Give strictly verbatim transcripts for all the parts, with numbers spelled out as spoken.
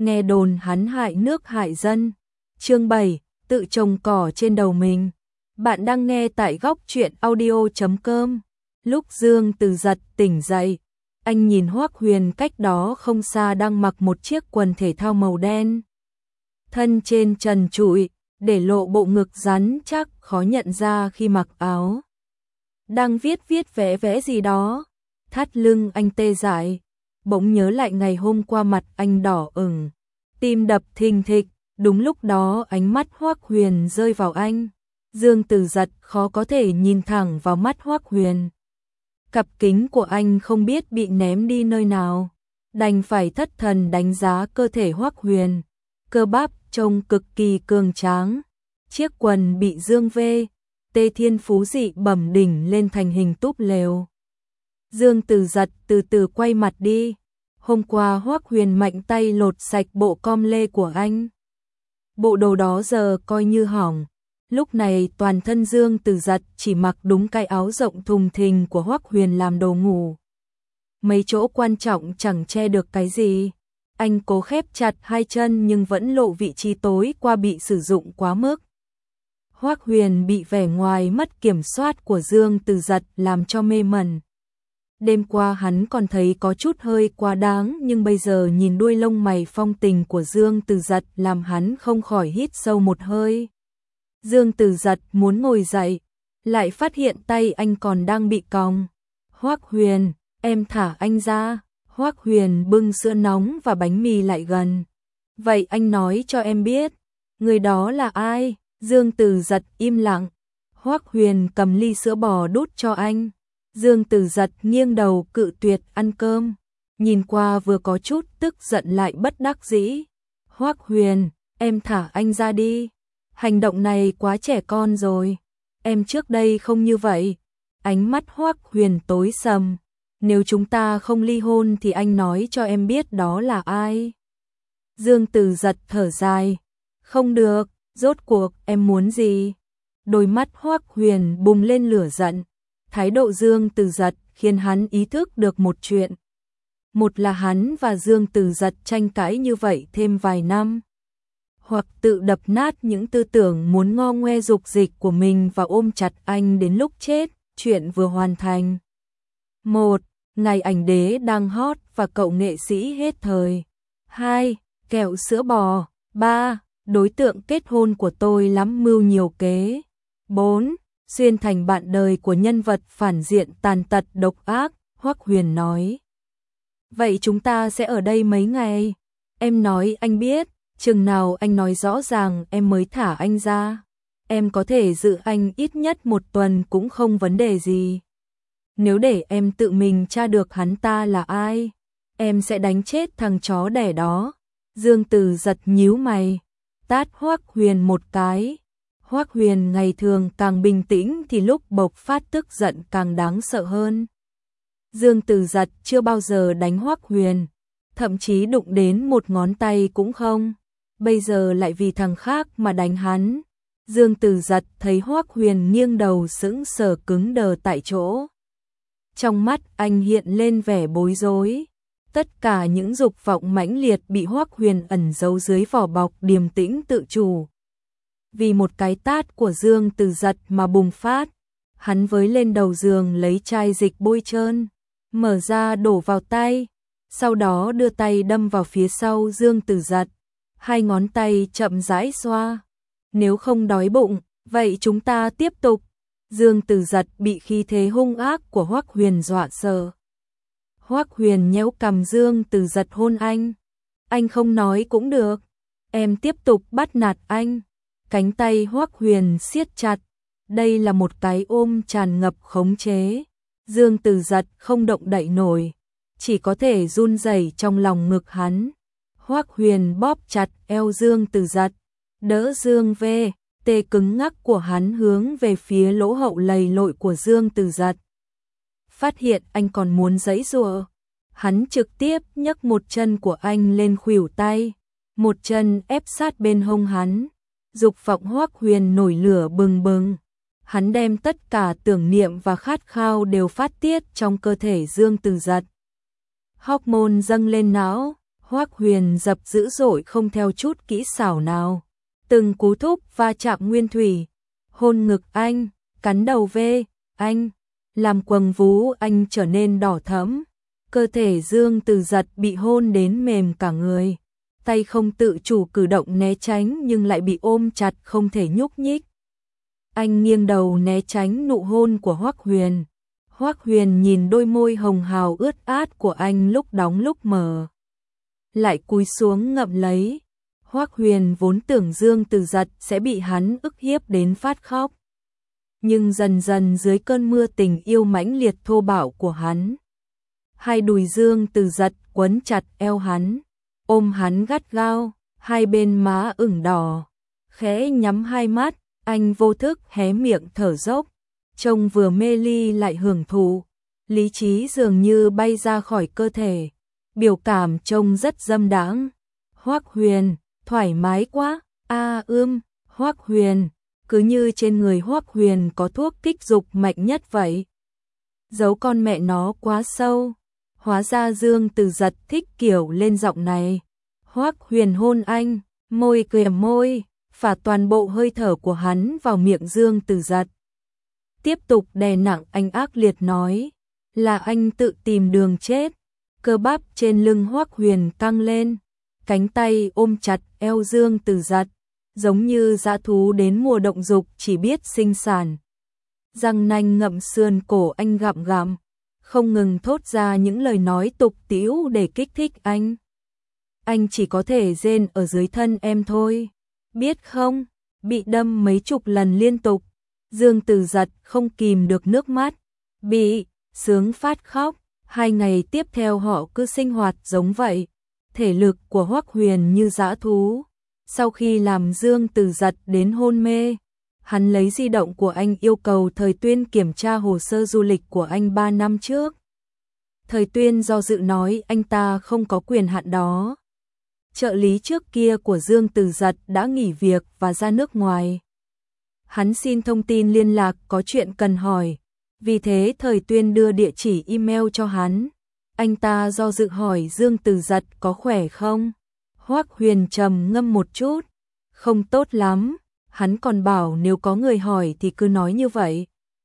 nghe đồn hắn hại nước hại dân. Chương bảy, tự trồng cỏ trên đầu mình. Bạn đang nghe tại góc truyện audio chấm com. Lúc Dương Từ giật tỉnh dậy, anh nhìn Hoắc Huyền cách đó không xa đang mặc một chiếc quần thể thao màu đen. Thân trên trần trụi, để lộ bộ ngực rắn chắc khó nhận ra khi mặc áo. Đang viết viết vẽ vẽ gì đó, thắt lưng anh tê dại, bỗng nhớ lại ngày hôm qua mặt anh đỏ ửng, tim đập thình thịch, đúng lúc đó ánh mắt Hoắc Huyền rơi vào anh. Dương Từ giật khó có thể nhìn thẳng vào mắt Hoắc Huyền. Cặp kính của anh không biết bị ném đi nơi nào, đành phải thất thần đánh giá cơ thể Hoắc Huyền, cơ bắp trông cực kỳ cường tráng, chiếc quần bị Dương vê, Tê Thiên Phú dị bẩm đỉnh lên thành hình túp lều. Dương Từ giật từ từ quay mặt đi, hôm qua Hoắc Huyền mạnh tay lột sạch bộ com lê của anh. Bộ đồ đó giờ coi như hỏng, lúc này toàn thân Dương Từ giật chỉ mặc đúng cái áo rộng thùng thình của Hoắc Huyền làm đồ ngủ. Mấy chỗ quan trọng chẳng che được cái gì. Anh cố khép chặt hai chân nhưng vẫn lộ vị trí tối qua bị sử dụng quá mức. Hoắc Huyền bị vẻ ngoài mất kiểm soát của Dương Từ giật làm cho mê mẩn. Đêm qua hắn còn thấy có chút hơi quá đáng, nhưng bây giờ nhìn đuôi lông mày phong tình của Dương Từ giật làm hắn không khỏi hít sâu một hơi. Dương Từ giật muốn ngồi dậy, lại phát hiện tay anh còn đang bị còng. Hoắc Huyền, em thả anh ra. Hoắc Huyền bưng sữa nóng và bánh mì lại gần. Vậy anh nói cho em biết, người đó là ai? Dương Từ giật im lặng. Hoắc Huyền cầm ly sữa bò đút cho anh. Dương Từ giật nghiêng đầu cự tuyệt ăn cơm, nhìn qua vừa có chút tức giận lại bất đắc dĩ. Hoắc Huyền, em thả anh ra đi. Hành động này quá trẻ con rồi. Em trước đây không như vậy. Ánh mắt Hoắc Huyền tối sầm. Nếu chúng ta không ly hôn thì anh nói cho em biết đó là ai. Dương Từ giật thở dài. Không được, rốt cuộc em muốn gì? Đôi mắt Hoắc Huyền bùng lên lửa giận. Thái độ Dương Từ giật khiến hắn ý thức được một chuyện. Một là hắn và Dương Từ giật tranh cãi như vậy thêm vài năm, hoặc tự đập nát những tư tưởng muốn ngo ngoe dục dịch của mình và ôm chặt anh đến lúc chết. Chuyện vừa hoàn thành. Một, ngày ảnh đế đang hot và cậu nghệ sĩ hết thời. Hai, kẹo sữa bò. Ba, đối tượng kết hôn của tôi lắm mưu nhiều kế. Bốn, xuyên thành bạn đời của nhân vật phản diện tàn tật độc ác. Hoắc Huyền nói. Vậy chúng ta sẽ ở đây mấy ngày? Em nói anh biết, chừng nào anh nói rõ ràng em mới thả anh ra. Em có thể giữ anh ít nhất một tuần cũng không vấn đề gì. Nếu để em tự mình tra được hắn ta là ai, em sẽ đánh chết thằng chó đẻ đó. Dương Từ giật nhíu mày, tát Hoắc Huyền một cái. Hoắc Huyền ngày thường càng bình tĩnh thì lúc bộc phát tức giận càng đáng sợ hơn. Dương Từ giật chưa bao giờ đánh Hoắc Huyền, thậm chí đụng đến một ngón tay cũng không. Bây giờ lại vì thằng khác mà đánh hắn. Dương Từ giật thấy Hoắc Huyền nghiêng đầu sững sờ cứng đờ tại chỗ. Trong mắt anh hiện lên vẻ bối rối. Tất cả những dục vọng mãnh liệt bị Hoắc Huyền ẩn giấu dưới vỏ bọc điềm tĩnh tự chủ. Vì một cái tát của Dương Từ giật mà bùng phát. Hắn với lên đầu giường lấy chai dịch bôi trơn, mở ra đổ vào tay, sau đó đưa tay đâm vào phía sau Dương Từ giật. Hai ngón tay chậm rãi xoa. Nếu không đói bụng, vậy chúng ta tiếp tục. Dương Từ giật bị khí thế hung ác của Hoắc Huyền dọa sợ. Hoắc Huyền nhéo cằm Dương Từ giật hôn anh. Anh không nói cũng được. Em tiếp tục bắt nạt anh. Cánh tay Hoắc Huyền siết chặt. Đây là một cái ôm tràn ngập khống chế. Dương Từ giật không động đậy nổi, chỉ có thể run rẩy trong lòng ngực hắn. Hoắc Huyền bóp chặt eo Dương Từ giật, đỡ Dương về, tê cứng ngắc của hắn hướng về phía lỗ hậu lầy lội của Dương Từ giật. Phát hiện anh còn muốn giãy giụa, hắn trực tiếp nhấc một chân của anh lên khuỷu tay, một chân ép sát bên hông hắn. Dục vọng Hoắc Huyền nổi lửa bừng bừng. Hắn đem tất cả tưởng niệm và khát khao đều phát tiết trong cơ thể Dương Từ giật. Hormone dâng lên não, Hoắc Huyền dập dữ dội không theo chút kỹ xảo nào. Từng cú thúc va chạm nguyên thủy, hôn ngực anh, cắn đầu ve anh, làm quầng vú anh trở nên đỏ thẫm. Cơ thể Dương Tử Giật bị hôn đến mềm cả người, tay không tự chủ cử động né tránh nhưng lại bị ôm chặt không thể nhúc nhích. Anh nghiêng đầu né tránh nụ hôn của Hoắc Huyền. Hoắc Huyền nhìn đôi môi hồng hào ướt át của anh lúc đóng lúc mở, lại cúi xuống ngậm lấy. Hoắc Huyền vốn tưởng Dương Tử Giật sẽ bị hắn ức hiếp đến phát khóc, nhưng dần dần dưới cơn mưa tình yêu mãnh liệt thô bạo của hắn, hai đùi Dương Tử Giật quấn chặt eo hắn, ôm hắn gắt gao, hai bên má ửng đỏ, khẽ nhắm hai mắt, anh vô thức hé miệng thở dốc, trông vừa mê ly lại hưởng thụ, lý trí dường như bay ra khỏi cơ thể, biểu cảm trông rất dâm đãng. Hoắc Huyền, thoải mái quá, a à, ưm, Hoắc Huyền, cứ như trên người Hoắc Huyền có thuốc kích dục mạnh nhất vậy. Giấu con mẹ nó quá sâu. Hóa ra Dương Tử Giật thích kiểu lên giọng này. Hoắc Huyền hôn anh, môi kề môi, phả toàn bộ hơi thở của hắn vào miệng Dương Tử Giật. Tiếp tục đè nặng anh ác liệt nói, là anh tự tìm đường chết. Cơ bắp trên lưng Hoắc Huyền căng lên, cánh tay ôm chặt eo Dương Tử Giật, giống như dã thú đến mùa động dục chỉ biết sinh sản. Răng nanh ngậm sườn cổ anh gặm gặm, không ngừng thốt ra những lời nói tục tĩu để kích thích anh. Anh chỉ có thể rên ở dưới thân em thôi, biết không? Bị đâm mấy chục lần liên tục, Dương Tử Giật không kìm được nước mắt, bị sướng phát khóc. Hai ngày tiếp theo họ cứ sinh hoạt giống vậy. Thể lực của Hoắc Huyền như dã thú. Sau khi làm Dương Tử Giật đến hôn mê, hắn lấy di động của anh yêu cầu Thời Tuyên kiểm tra hồ sơ du lịch của anh ba năm trước. Thời Tuyên do dự nói anh ta không có quyền hạn đó. Trợ lý trước kia của Dương Tử Giật đã nghỉ việc và ra nước ngoài. Hắn xin thông tin liên lạc, có chuyện cần hỏi. Vì thế Thời Tuyên đưa địa chỉ email cho hắn. Anh ta do dự hỏi Dương Tử Giật có khỏe không? Hoắc Huyền trầm ngâm một chút, không tốt lắm. Hắn còn bảo nếu có người hỏi thì cứ nói như vậy.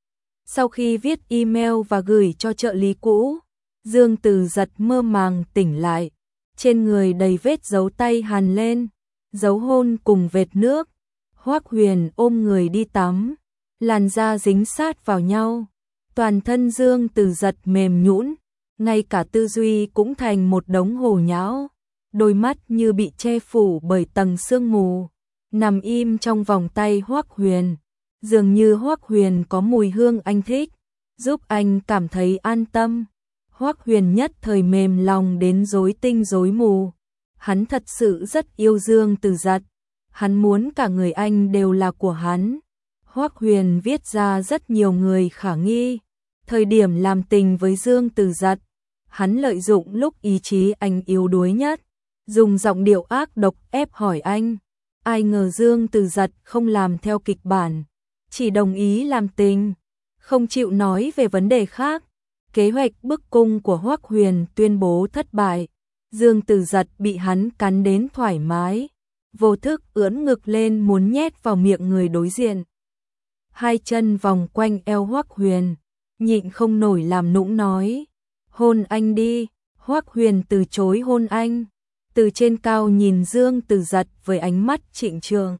Sau khi viết email và gửi cho trợ lý cũ, Dương Tử Giật mơ màng tỉnh lại. Trên người đầy vết dấu tay hằn lên, dấu hôn cùng vệt nước. Hoắc Huyền ôm người đi tắm, làn da dính sát vào nhau. Toàn thân Dương Tử Giật mềm nhũn, ngay cả tư duy cũng thành một đống hồ nhão. Đôi mắt như bị che phủ bởi tầng sương mù, nằm im trong vòng tay Hoắc Huyền. Dường như Hoắc Huyền có mùi hương anh thích, giúp anh cảm thấy an tâm. Hoắc Huyền nhất thời mềm lòng đến rối tinh rối mù. Hắn thật sự rất yêu Dương Tử Giật. Hắn muốn cả người anh đều là của hắn. Hoắc Huyền viết ra rất nhiều người khả nghi. Thời điểm làm tình với Dương Tử Giật, hắn lợi dụng lúc ý chí anh yếu đuối nhất, dùng giọng điệu ác độc ép hỏi anh. Ai ngờ Dương Tử Giật không làm theo kịch bản, chỉ đồng ý làm tình, không chịu nói về vấn đề khác. Kế hoạch bức cung của Hoắc Huyền tuyên bố thất bại. Dương Tử Giật bị hắn cắn đến thoải mái, vô thức ưỡn ngực lên muốn nhét vào miệng người đối diện. Hai chân vòng quanh eo Hoắc Huyền, nhịn không nổi làm nũng nói, hôn anh đi. Hoắc Huyền từ chối hôn anh, từ trên cao nhìn Dương Tử Giật với ánh mắt trịnh trọng.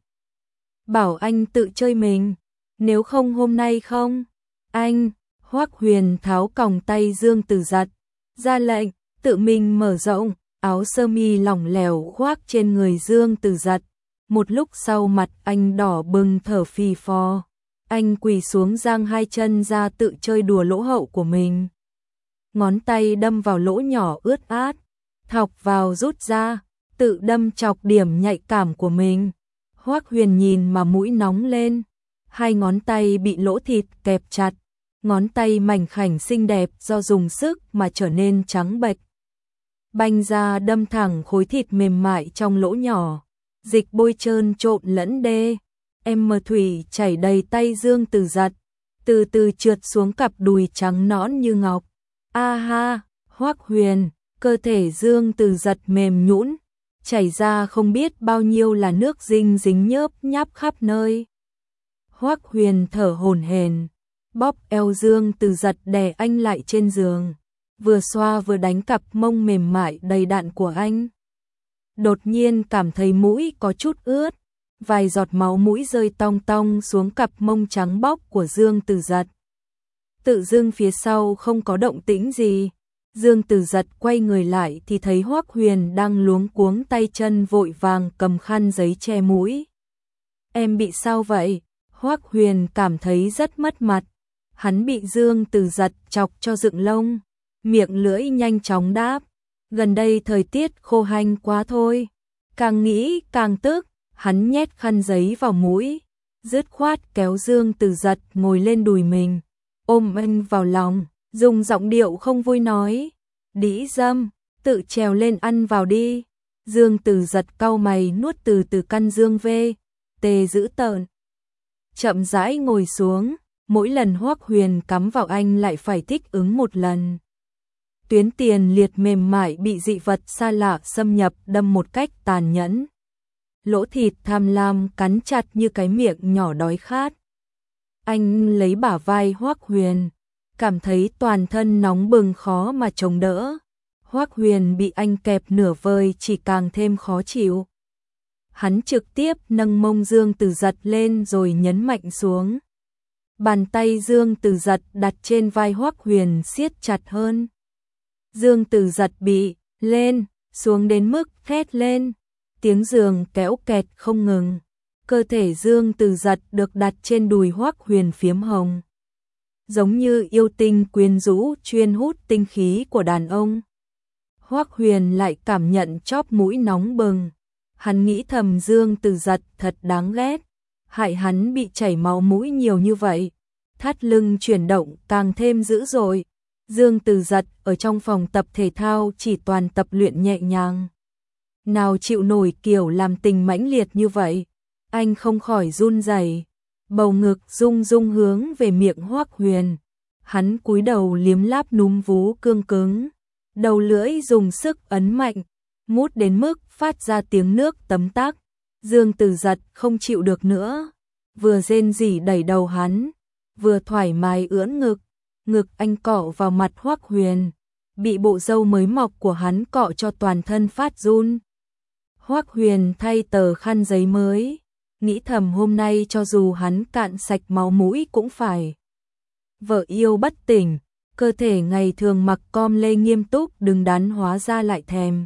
Bảo anh tự chơi mình, nếu không hôm nay không. Anh, Hoắc Huyền tháo còng tay Dương Tử Giật, ra lệnh, tự mình mở rộng, áo sơ mi lỏng lẻo khoác trên người Dương Tử Giật. Một lúc sau mặt anh đỏ bừng thở phì phò. Anh quỳ xuống giang hai chân ra tự chơi đùa lỗ hậu của mình. Ngón tay đâm vào lỗ nhỏ ướt át, thọc vào rút ra, tự đâm chọc điểm nhạy cảm của mình. Hoắc Huyền nhìn mà mũi nóng lên, hai ngón tay bị lỗ thịt kẹp chặt, ngón tay mảnh khảnh xinh đẹp do dùng sức mà trở nên trắng bệch. Banh ra đâm thẳng khối thịt mềm mại trong lỗ nhỏ, dịch bôi trơn trộn lẫn đê. Em mờ thủy chảy đầy tay Dương Tử Giật, từ từ trượt xuống cặp đùi trắng nõn như ngọc. A ha, Hoắc Huyền, Cơ thể Dương Từ Giật mềm nhũn, chảy ra không biết bao nhiêu là nước dinh dính nhớp nháp khắp nơi. Hoắc Huyền thở hổn hển, bóp eo Dương Từ Giật đè anh lại trên giường, vừa xoa vừa đánh cặp mông mềm mại đầy đặn của anh. Đột nhiên cảm thấy mũi có chút ướt, vài giọt máu mũi rơi tong tong xuống cặp mông trắng bóc của Dương Từ Giật. Tự dưng phía sau không có động tĩnh gì, Dương Từ Giật quay người lại thì thấy Hoắc Huyền đang luống cuống tay chân vội vàng cầm khăn giấy che mũi. Em bị sao vậy? Hoắc Huyền cảm thấy rất mất mặt. Hắn bị Dương Từ Giật chọc cho dựng lông, miệng lưỡi nhanh chóng đáp. Gần đây thời tiết khô hanh quá thôi. Càng nghĩ càng tức, hắn nhét khăn giấy vào mũi, dứt khoát kéo Dương Từ Giật ngồi lên đùi mình, ôm anh vào lòng, dùng giọng điệu không vui nói. Đĩ dâm, tự trèo lên ăn vào đi. Dương Từ Giật cau mày nuốt từ từ căn dương về, tê dữ tợn. Chậm rãi ngồi xuống, mỗi lần Hoắc Huyền cắm vào anh lại phải thích ứng một lần. Tuyến tiền liệt mềm mại bị dị vật xa lạ xâm nhập đâm một cách tàn nhẫn. Lỗ thịt tham lam cắn chặt như cái miệng nhỏ đói khát. Anh lấy bả vai Hoắc Huyền, cảm thấy toàn thân nóng bừng khó mà chống đỡ. Hoắc Huyền bị anh kẹp nửa vời chỉ càng thêm khó chịu. Hắn trực tiếp nâng mông Dương Từ Giật lên rồi nhấn mạnh xuống. Bàn tay Dương Từ Giật đặt trên vai Hoắc Huyền siết chặt hơn. Dương Từ Giật bị lên, xuống đến mức thét lên, tiếng giường kéo kẹt không ngừng. Cơ thể Dương Từ Giật được đặt trên đùi Hoắc Huyền phiếm hồng, giống như yêu tinh quyến rũ chuyên hút tinh khí của đàn ông. Hoắc Huyền lại cảm nhận chóp mũi nóng bừng, hắn nghĩ thầm Dương Từ Giật thật đáng ghét, hại hắn bị chảy máu mũi nhiều như vậy. Thắt lưng chuyển động càng thêm dữ dội. Dương Từ Giật ở trong phòng tập thể thao chỉ toàn tập luyện nhẹ nhàng, nào chịu nổi kiểu làm tình mãnh liệt như vậy. Anh không khỏi run rẩy, bầu ngực rung rung hướng về miệng Hoắc Huyền. Hắn cúi đầu liếm láp núm vú cương cứng, đầu lưỡi dùng sức ấn mạnh, mút đến mức phát ra tiếng nước tấm tắc. Dương Từ Giật không chịu được nữa, vừa rên rỉ đẩy đầu hắn, vừa thoải mái ưỡn ngực. Ngực anh cọ vào mặt Hoắc Huyền, bị bộ râu mới mọc của hắn cọ cho toàn thân phát run. Hoắc Huyền thay tờ khăn giấy mới, nghĩ thầm hôm nay cho dù hắn cạn sạch máu mũi cũng phải. Vợ yêu bất tỉnh, cơ thể ngày thường mặc com lê nghiêm túc đứng đắn hóa ra lại thèm.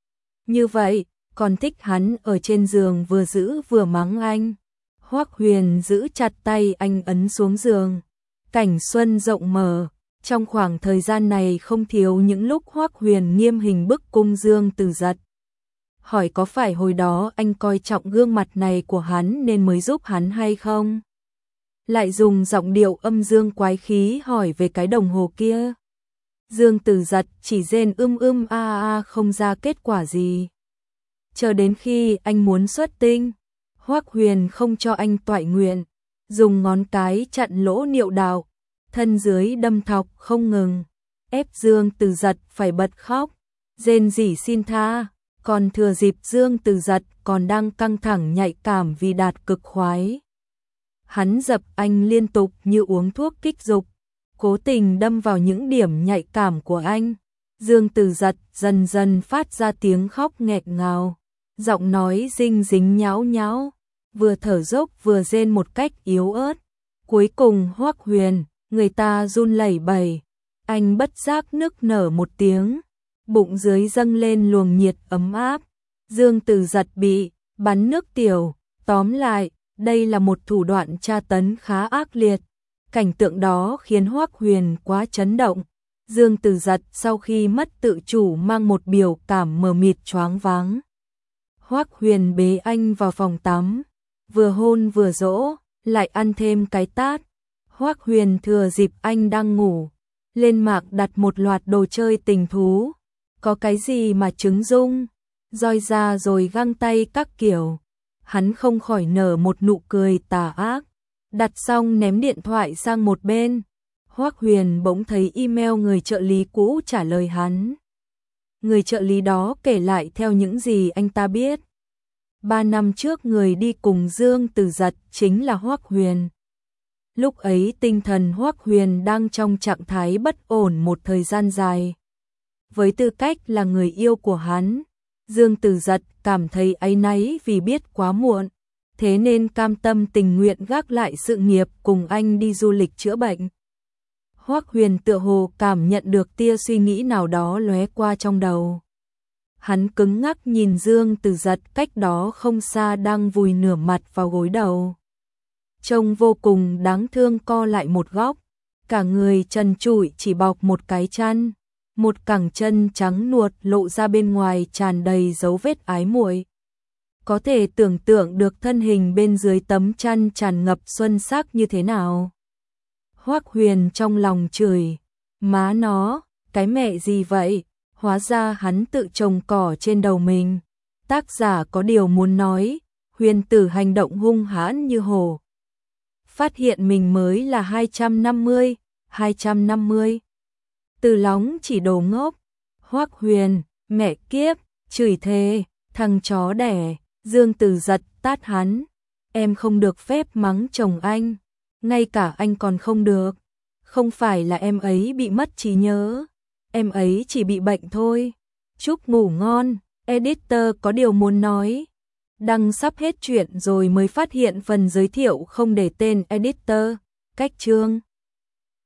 Như vậy, còn thích hắn ở trên giường vừa giữ vừa mắng anh. Hoắc Huyền giữ chặt tay anh ấn xuống giường. Cảnh xuân rộng mở, trong khoảng thời gian này không thiếu những lúc Hoắc Huyền nghiêm hình bức cung Dương Từ Giật. Hỏi có phải hồi đó anh coi trọng gương mặt này của hắn nên mới giúp hắn hay không? Lại dùng giọng điệu âm dương quái khí hỏi về cái đồng hồ kia. Dương Từ Giật chỉ rên ưm ưm a a a không ra kết quả gì. Chờ đến khi anh muốn xuất tinh, Hoắc Huyền không cho anh toại nguyện, dùng ngón cái chặn lỗ niệu đạo, thân dưới đâm thọc không ngừng, ép Dương Từ Giật phải bật khóc, rên rỉ xin tha. Còn thừa dịp Dương Từ Giật còn đang căng thẳng nhạy cảm vì đạt cực khoái, hắn dập anh liên tục như uống thuốc kích dục, cố tình đâm vào những điểm nhạy cảm của anh. Dương Từ Giật dần dần phát ra tiếng khóc nghẹt ngào, giọng nói rinh dính nhão nhão, vừa thở dốc vừa rên một cách yếu ớt. Cuối cùng Hoắc Huyền, người ta run lẩy bẩy, anh bất giác nức nở một tiếng, bụng dưới dâng lên luồng nhiệt ấm áp. Dương Từ Giật bị bắn nước tiểu, tóm lại, đây là một thủ đoạn tra tấn khá ác liệt. Cảnh tượng đó khiến Hoắc Huyền quá chấn động. Dương Từ Giật sau khi mất tự chủ mang một biểu cảm mờ mịt choáng váng. Hoắc Huyền bế anh vào phòng tắm, vừa hôn vừa dỗ, lại ăn thêm cái tát. Hoắc Huyền thừa dịp anh đang ngủ, lên mạng đặt một loạt đồ chơi tình thú. Có cái gì mà trứng rung, roi ra rồi găng tay các kiểu. Hắn không khỏi nở một nụ cười tà ác, đặt xong ném điện thoại sang một bên. Hoắc Huyền bỗng thấy email người trợ lý cũ trả lời hắn. Người trợ lý đó kể lại theo những gì anh ta biết. Ba năm trước người đi cùng Dương Tử Giật chính là Hoắc Huyền. Lúc ấy tinh thần Hoắc Huyền đang trong trạng thái bất ổn một thời gian dài. Với tư cách là người yêu của hắn, Dương Tử Giật cảm thấy áy náy vì biết quá muộn, thế nên cam tâm tình nguyện gác lại sự nghiệp cùng anh đi du lịch chữa bệnh. Hoắc Huyền tựa hồ cảm nhận được tia suy nghĩ nào đó lóe qua trong đầu. Hắn cứng ngắc nhìn Dương Tử Giật cách đó không xa đang vùi nửa mặt vào gối đầu. Trông vô cùng đáng thương, co lại một góc, cả người trần trụi chỉ bọc một cái chăn, một cẳng chân trắng nuột lộ ra bên ngoài tràn đầy dấu vết ái muội. Có thể tưởng tượng được thân hình bên dưới tấm chăn tràn ngập xuân sắc như thế nào. Hoắc Huyền trong lòng chửi, má nó, cái mẹ gì vậy? Hóa ra hắn tự trồng cỏ trên đầu mình. Tác giả có điều muốn nói, Huyền tử hành động hung hãn như hổ. Phát hiện mình mới là hai trăm năm mươi, hai trăm năm mươi. Từ Lóng chỉ đồ ngốc. Hoắc Huyền, mẹ kiếp, chửi thề, thằng chó đẻ. Dương Tử Giật tát hắn. Em không được phép mắng chồng anh. Ngay cả anh còn không được. Không phải là em ấy bị mất trí nhớ. Em ấy chỉ bị bệnh thôi. Chúc ngủ ngon. Editor có điều muốn nói. Đăng sắp hết chuyện rồi mới phát hiện phần giới thiệu không để tên editor. Cách chương